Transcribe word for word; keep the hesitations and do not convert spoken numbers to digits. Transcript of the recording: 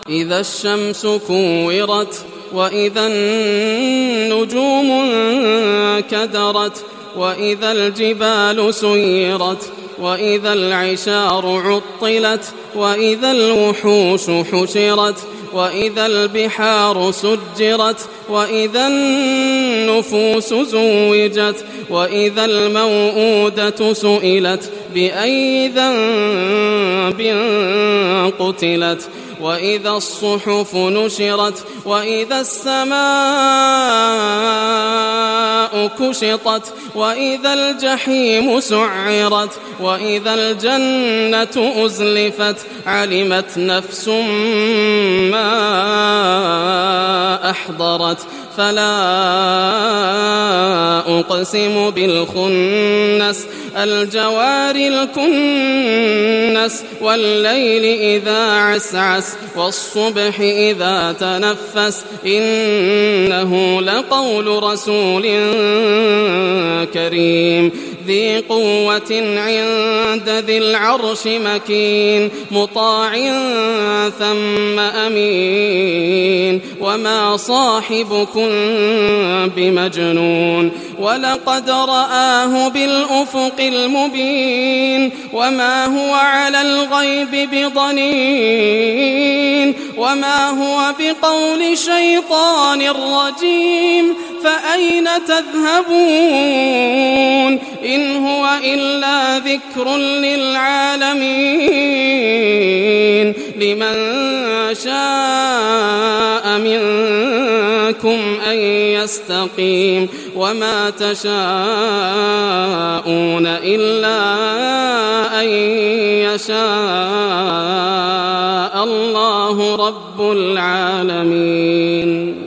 إذا الشمس كورت وإذا النجوم انكدرت وإذا الجبال سيرت وإذا العشار عطلت وإذا الوحوش حشرت وإذا البحار سجرت وإذا النفوس زوجت وإذا الموءودة سئلت بأي ذنب قتلت وإذا الصحف نشرت وإذا السماء كشطت وإذا الجحيم سعرت وإذا الجنة أزلفت علمت نفس ما أحضرت فلا أقسم بالخنس الجوار الكنس والليل إذا عسعس والصبح إذا تنفس إنه لقول رسول كريم ذي قوة عند ذي العرش مكين مطاع ثم أمين وما صاحبكم بمجنون ولقد رآه بالأفق المبين وما هو على الغيب بضنين وما هو بقول شيطان رجيم فأين تذهبون إن هو إلا ذكر للعالمين لمن شاء منكم أن يستقيم وما تشاءون إلا أن يشاء الله رب العالمين.